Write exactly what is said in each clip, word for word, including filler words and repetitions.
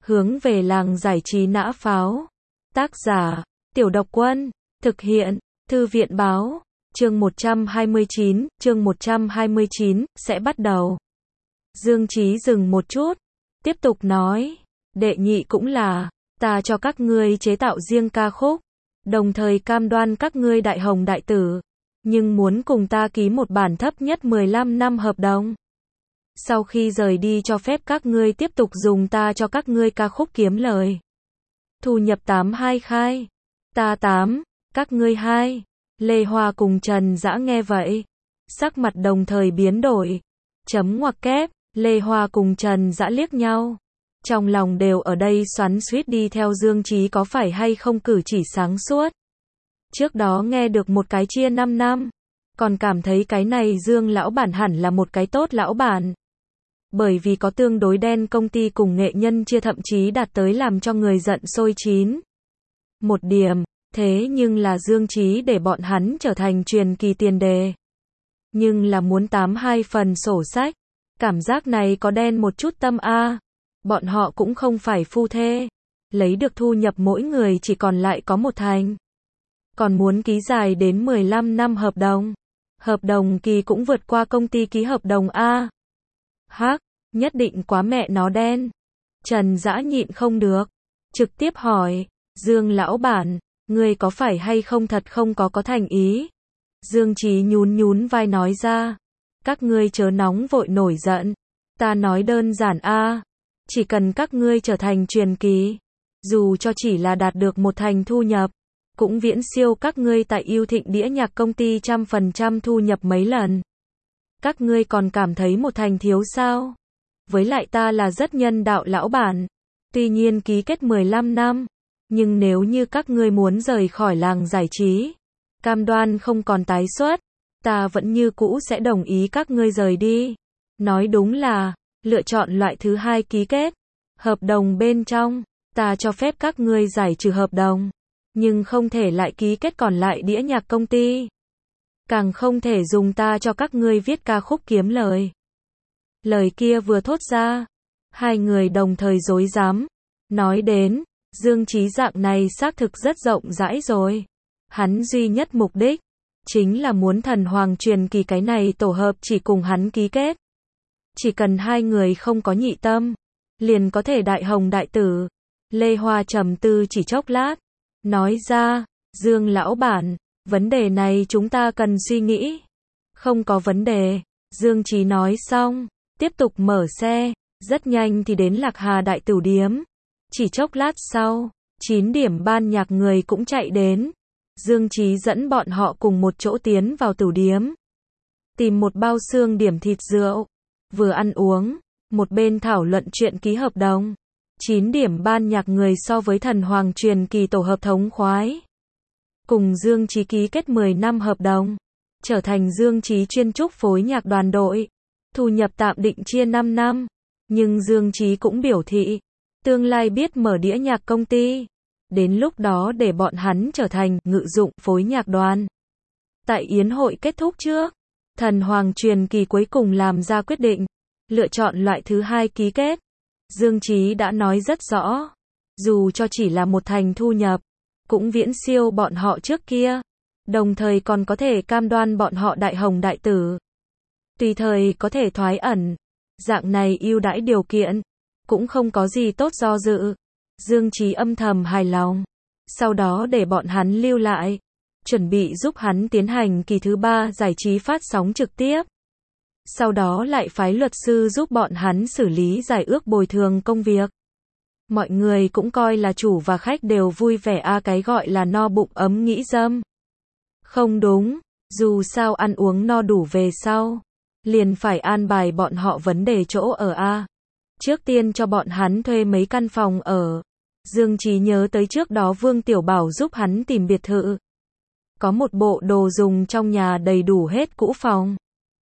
Hướng về làng giải trí nã pháo. Tác giả, Tiểu Độc Quân. Thực hiện, Thư viện báo. Chương một trăm hai mươi chín, chương một trăm hai mươi chín, sẽ bắt đầu. Dương Chí dừng một chút, tiếp tục nói, đệ nhị cũng là, ta cho các ngươi chế tạo riêng ca khúc, đồng thời cam đoan các ngươi đại hồng đại tử, nhưng muốn cùng ta ký một bản thấp nhất mười lăm năm hợp đồng. Sau khi rời đi cho phép các ngươi tiếp tục dùng ta cho các ngươi ca khúc kiếm lời. Thu nhập tám hai khai. Ta tám, các ngươi hai. Lê Hoa cùng Trần Dã nghe vậy, sắc mặt đồng thời biến đổi. Chấm ngoặc kép, Lê Hoa cùng Trần Dã liếc nhau. Trong lòng đều ở đây xoắn xuýt đi theo Dương Chí có phải hay không cử chỉ sáng suốt. Trước đó nghe được một cái chia năm năm, còn cảm thấy cái này Dương lão bản hẳn là một cái tốt lão bản. Bởi vì có tương đối đen công ty cùng nghệ nhân chia thậm chí đạt tới làm cho người giận sôi chín. Một điểm, thế nhưng là Dương Chí để bọn hắn trở thành truyền kỳ tiền đề. Nhưng là muốn tám hai phần sổ sách, cảm giác này có đen một chút tâm a. Bọn họ cũng không phải phu thê, lấy được thu nhập mỗi người chỉ còn lại có một thành. Còn muốn ký dài đến mười lăm năm hợp đồng. Hợp đồng kỳ cũng vượt qua công ty ký hợp đồng a. Hắc, nhất định quá mẹ nó đen. Trần Dã nhịn không được, trực tiếp hỏi, Dương lão bản, ngươi có phải hay không thật không có có thành ý? Dương Chí nhún nhún vai nói ra, các ngươi chớ nóng vội nổi giận, ta nói đơn giản a, chỉ cần các ngươi trở thành truyền kỳ, dù cho chỉ là đạt được một thành thu nhập, cũng viễn siêu các ngươi tại Yêu Thịnh đĩa nhạc công ty trăm phần trăm thu nhập mấy lần. Các ngươi còn cảm thấy một thành thiếu sao? Với lại ta là rất nhân đạo lão bản, tuy nhiên ký kết mười lăm năm, nhưng nếu như các ngươi muốn rời khỏi làng giải trí, cam đoan không còn tái xuất, ta vẫn như cũ sẽ đồng ý các ngươi rời đi. Nói đúng là, lựa chọn loại thứ hai ký kết. Hợp đồng bên trong, ta cho phép các ngươi giải trừ hợp đồng, nhưng không thể lại ký kết còn lại đĩa nhạc công ty. Càng không thể dùng ta cho các ngươi viết ca khúc kiếm lời. Lời kia vừa thốt ra, hai người đồng thời rối rắm. Nói đến, Dương Chí dạng này xác thực rất rộng rãi rồi. Hắn duy nhất mục đích, chính là muốn thần hoàng truyền kỳ cái này tổ hợp chỉ cùng hắn ký kết. Chỉ cần hai người không có nhị tâm, liền có thể đại hồng đại tử. Lê Hoa trầm tư chỉ chốc lát, nói ra, Dương lão bản, vấn đề này chúng ta cần suy nghĩ. Không có vấn đề, Dương Chí nói xong, tiếp tục mở xe, rất nhanh thì đến Lạc Hà Đại Tửu Điếm. Chỉ chốc lát sau, chín điểm ban nhạc người cũng chạy đến. Dương Chí dẫn bọn họ cùng một chỗ tiến vào tửu điếm. Tìm một bao xương điểm thịt rượu, vừa ăn uống, một bên thảo luận chuyện ký hợp đồng. chín điểm ban nhạc người so với thần hoàng truyền kỳ tổ hợp thống khoái. Cùng Dương Chí ký kết mười năm hợp đồng, trở thành Dương Chí chuyên trúc phối nhạc đoàn đội. Thu nhập tạm định chia năm năm, nhưng Dương Chí cũng biểu thị, tương lai biết mở đĩa nhạc công ty. Đến lúc đó để bọn hắn trở thành ngự dụng phối nhạc đoàn. Tại yến hội kết thúc trước, thần hoàng truyền kỳ cuối cùng làm ra quyết định, lựa chọn loại thứ hai ký kết. Dương Chí đã nói rất rõ, dù cho chỉ là một thành thu nhập, cũng viễn siêu bọn họ trước kia, đồng thời còn có thể cam đoan bọn họ đại hồng đại tử. Tùy thời có thể thoái ẩn, dạng này ưu đãi điều kiện, cũng không có gì tốt do dự. Dương Chí âm thầm hài lòng, sau đó để bọn hắn lưu lại, chuẩn bị giúp hắn tiến hành kỳ thứ ba giải trí phát sóng trực tiếp. Sau đó lại phái luật sư giúp bọn hắn xử lý giải ước bồi thường công việc. Mọi người cũng coi là chủ và khách đều vui vẻ a, cái gọi là no bụng ấm nghĩ dâm. Không đúng, dù sao ăn uống no đủ về sau, liền phải an bài bọn họ vấn đề chỗ ở a. Trước tiên cho bọn hắn thuê mấy căn phòng ở. Dương Chí nhớ tới trước đó Vương Tiểu Bảo giúp hắn tìm biệt thự. Có một bộ đồ dùng trong nhà đầy đủ hết cũ phòng.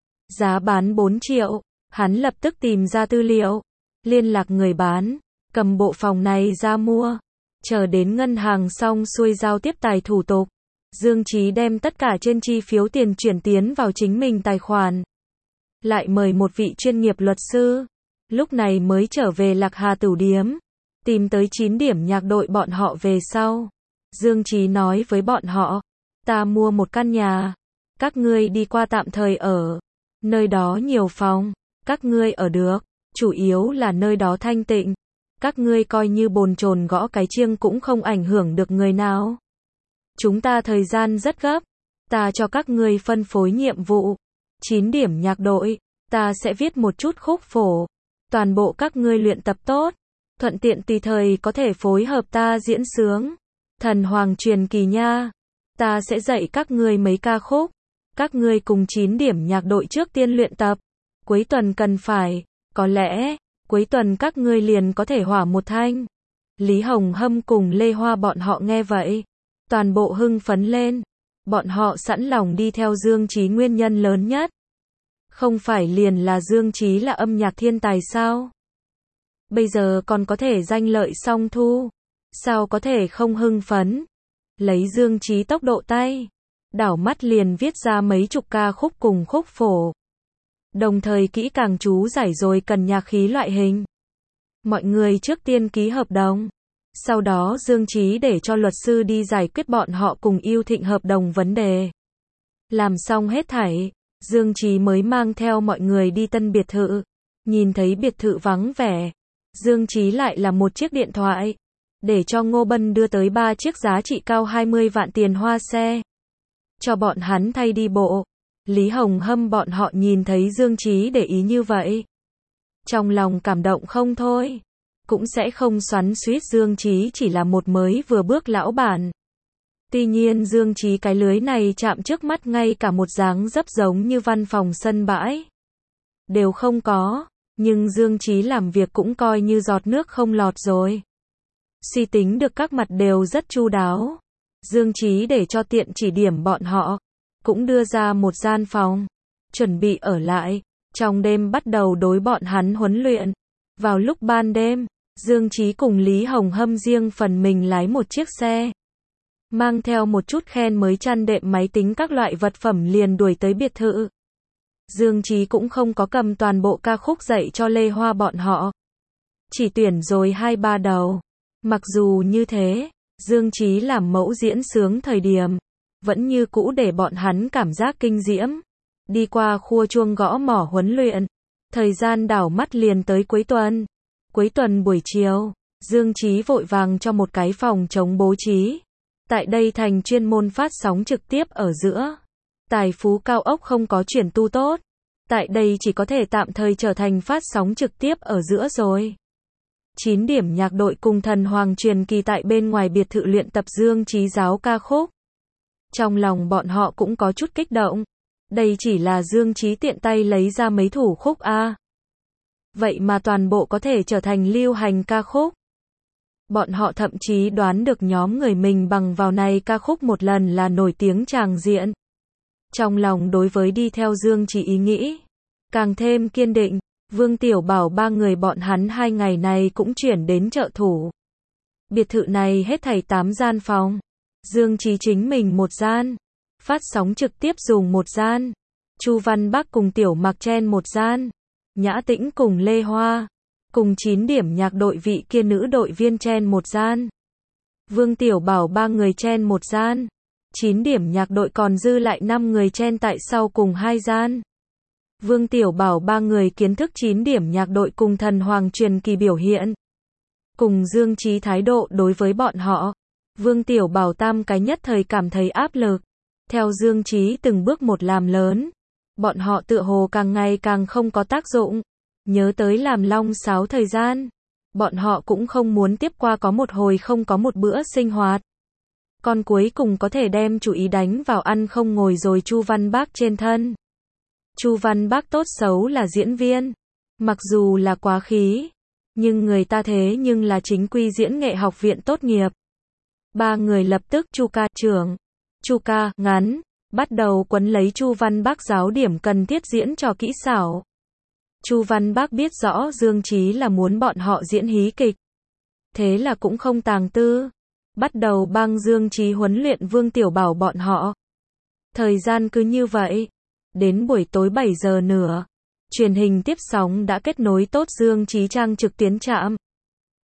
Giá bán bốn triệu, hắn lập tức tìm ra tư liệu, liên lạc người bán, cầm bộ phòng này ra mua. Chờ đến ngân hàng xong xuôi giao tiếp tài thủ tục, Dương Chí đem tất cả trên chi phiếu tiền chuyển tiến vào chính mình tài khoản. Lại mời một vị chuyên nghiệp luật sư, lúc này mới trở về Lạc Hà Tửu Điếm. tìm tới chín điểm nhạc đội bọn họ về sau. Dương Chí nói với bọn họ, ta mua một căn nhà, các ngươi đi qua tạm thời ở. Nơi đó nhiều phòng, các ngươi ở được, chủ yếu là nơi đó thanh tịnh. Các ngươi coi như bồn chồn gõ cái chiêng cũng không ảnh hưởng được người nào. Chúng ta thời gian rất gấp, ta cho các ngươi phân phối nhiệm vụ. chín điểm nhạc đội, ta sẽ viết một chút khúc phổ. Toàn bộ các ngươi luyện tập tốt, thuận tiện tùy thời có thể phối hợp ta diễn sướng. Thần Hoàng truyền kỳ nha, ta sẽ dạy các ngươi mấy ca khúc. Các ngươi cùng chín điểm nhạc đội trước tiên luyện tập. Cuối tuần cần phải, có lẽ, cuối tuần các ngươi liền có thể hỏa một thanh. Lý Hồng Hâm cùng Lê Hoa bọn họ nghe vậy, toàn bộ hưng phấn lên. Bọn họ sẵn lòng đi theo Dương Chí nguyên nhân lớn nhất. Không phải liền là Dương Chí là âm nhạc thiên tài sao? Bây giờ còn có thể danh lợi song thu. Sao có thể không hưng phấn? Lấy Dương Chí tốc độ tay, đảo mắt liền viết ra mấy chục ca khúc cùng khúc phổ. Đồng thời kỹ càng chú giải rồi cần nhạc khí loại hình. Mọi người trước tiên ký hợp đồng. Sau đó Dương Chí để cho luật sư đi giải quyết bọn họ cùng Yêu Thịnh hợp đồng vấn đề. Làm xong hết thảy, Dương Chí mới mang theo mọi người đi tân biệt thự. Nhìn thấy biệt thự vắng vẻ, Dương Chí lại là một chiếc điện thoại, để cho Ngô Bân đưa tới ba chiếc giá trị cao hai mươi vạn tiền hoa xe. Cho bọn hắn thay đi bộ. Lý Hồng Hâm bọn họ nhìn thấy Dương Chí để ý như vậy. Trong lòng cảm động không thôi. Cũng sẽ không xoắn xuýt Dương Chí chỉ là một mới vừa bước lão bản. Tuy nhiên Dương Chí cái lưới này chạm trước mắt ngay cả một dáng dấp giống như văn phòng sân bãi đều không có. Nhưng Dương Chí làm việc cũng coi như giọt nước không lọt rồi. Suy tính được các mặt đều rất chu đáo. Dương Chí để cho tiện chỉ điểm bọn họ, cũng đưa ra một gian phòng, chuẩn bị ở lại. Trong đêm bắt đầu đối bọn hắn huấn luyện. Vào lúc ban đêm, Dương Chí cùng Lý Hồng Hâm riêng phần mình lái một chiếc xe, mang theo một chút khen mới chăn đệm máy tính các loại vật phẩm liền đuổi tới biệt thự. Dương Chí cũng không có cầm toàn bộ ca khúc dạy cho Lê Hoa bọn họ. Chỉ tuyển rồi hai ba đầu. Mặc dù như thế, Dương Chí làm mẫu diễn sướng thời điểm, vẫn như cũ để bọn hắn cảm giác kinh diễm. Đi qua khua chuông gõ mỏ huấn luyện, thời gian đảo mắt liền tới cuối tuần. Cuối tuần buổi chiều, Dương Chí vội vàng cho một cái phòng chống bố trí. Tại đây thành chuyên môn phát sóng trực tiếp ở giữa. Tài phú cao ốc không có chuyển tu tốt. Tại đây chỉ có thể tạm thời trở thành phát sóng trực tiếp ở giữa rồi. chín điểm nhạc đội cùng Thần Hoàng truyền kỳ tại bên ngoài biệt thự luyện tập Dương Chí giáo ca khúc. Trong lòng bọn họ cũng có chút kích động. Đây chỉ là Dương Chí tiện tay lấy ra mấy thủ khúc a. Vậy mà toàn bộ có thể trở thành lưu hành ca khúc. Bọn họ thậm chí đoán được nhóm người mình bằng vào này ca khúc một lần là nổi tiếng tràng diện. Trong lòng đối với đi theo Dương Chí ý nghĩ càng thêm kiên định. Vương Tiểu Bảo ba người bọn hắn hai ngày này cũng chuyển đến trợ thủ. Biệt thự này hết thảy tám gian phòng. Dương Chí chính mình một gian. Phát sóng trực tiếp dùng một gian. Chu Văn Bắc cùng Tiểu Mặc Chen một gian. Nhã Tĩnh cùng Lê Hoa, cùng chín điểm nhạc đội vị kia nữ đội viên Chen một gian. Vương Tiểu Bảo ba người Chen một gian. chín điểm nhạc đội còn dư lại năm người Chen tại sau cùng hai gian. Vương Tiểu Bảo ba người kiến thức chín điểm nhạc đội cùng Thần Hoàng truyền kỳ biểu hiện. Cùng Dương Chí thái độ đối với bọn họ. Vương Tiểu Bảo tam cái nhất thời cảm thấy áp lực. Theo Dương Chí từng bước một làm lớn. Bọn họ tựa hồ càng ngày càng không có tác dụng. Nhớ tới làm long sáo thời gian. Bọn họ cũng không muốn tiếp qua có một hồi không có một bữa sinh hoạt. Còn cuối cùng có thể đem chủ ý đánh vào ăn không ngồi rồi Chu Văn Bác trên thân. Chu Văn Bác tốt xấu là diễn viên. Mặc dù là quá khí. Nhưng người ta thế nhưng là chính quy diễn nghệ học viện tốt nghiệp. Ba người lập tức Chu ca trưởng. Chu ca ngắn. Bắt đầu quấn lấy Chu Văn Bác giáo điểm cần thiết diễn trò kỹ xảo. Chu Văn Bác biết rõ Dương Chí là muốn bọn họ diễn hí kịch. Thế là cũng không tàng tư. Bắt đầu băng Dương Chí huấn luyện Vương Tiểu Bảo bọn họ. Thời gian cứ như vậy. Đến buổi tối bảy giờ nữa. Truyền hình tiếp sóng đã kết nối tốt Dương Chí trang trực tuyến trạm.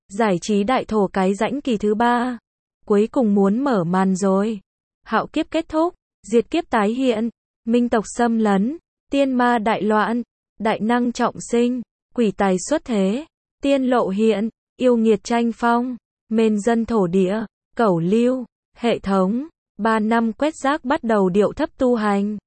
Giải trí đại thổ cái rãnh kỳ thứ ba. Cuối cùng muốn mở màn rồi. Hạo kiếp kết thúc, diệt kiếp tái hiện, minh tộc xâm lấn, tiên ma đại loạn, đại năng trọng sinh, quỷ tài xuất thế, tiên lộ hiện, yêu nghiệt tranh phong, mền dân thổ địa, cẩu lưu, hệ thống, ba năm quét rác bắt đầu điệu thấp tu hành.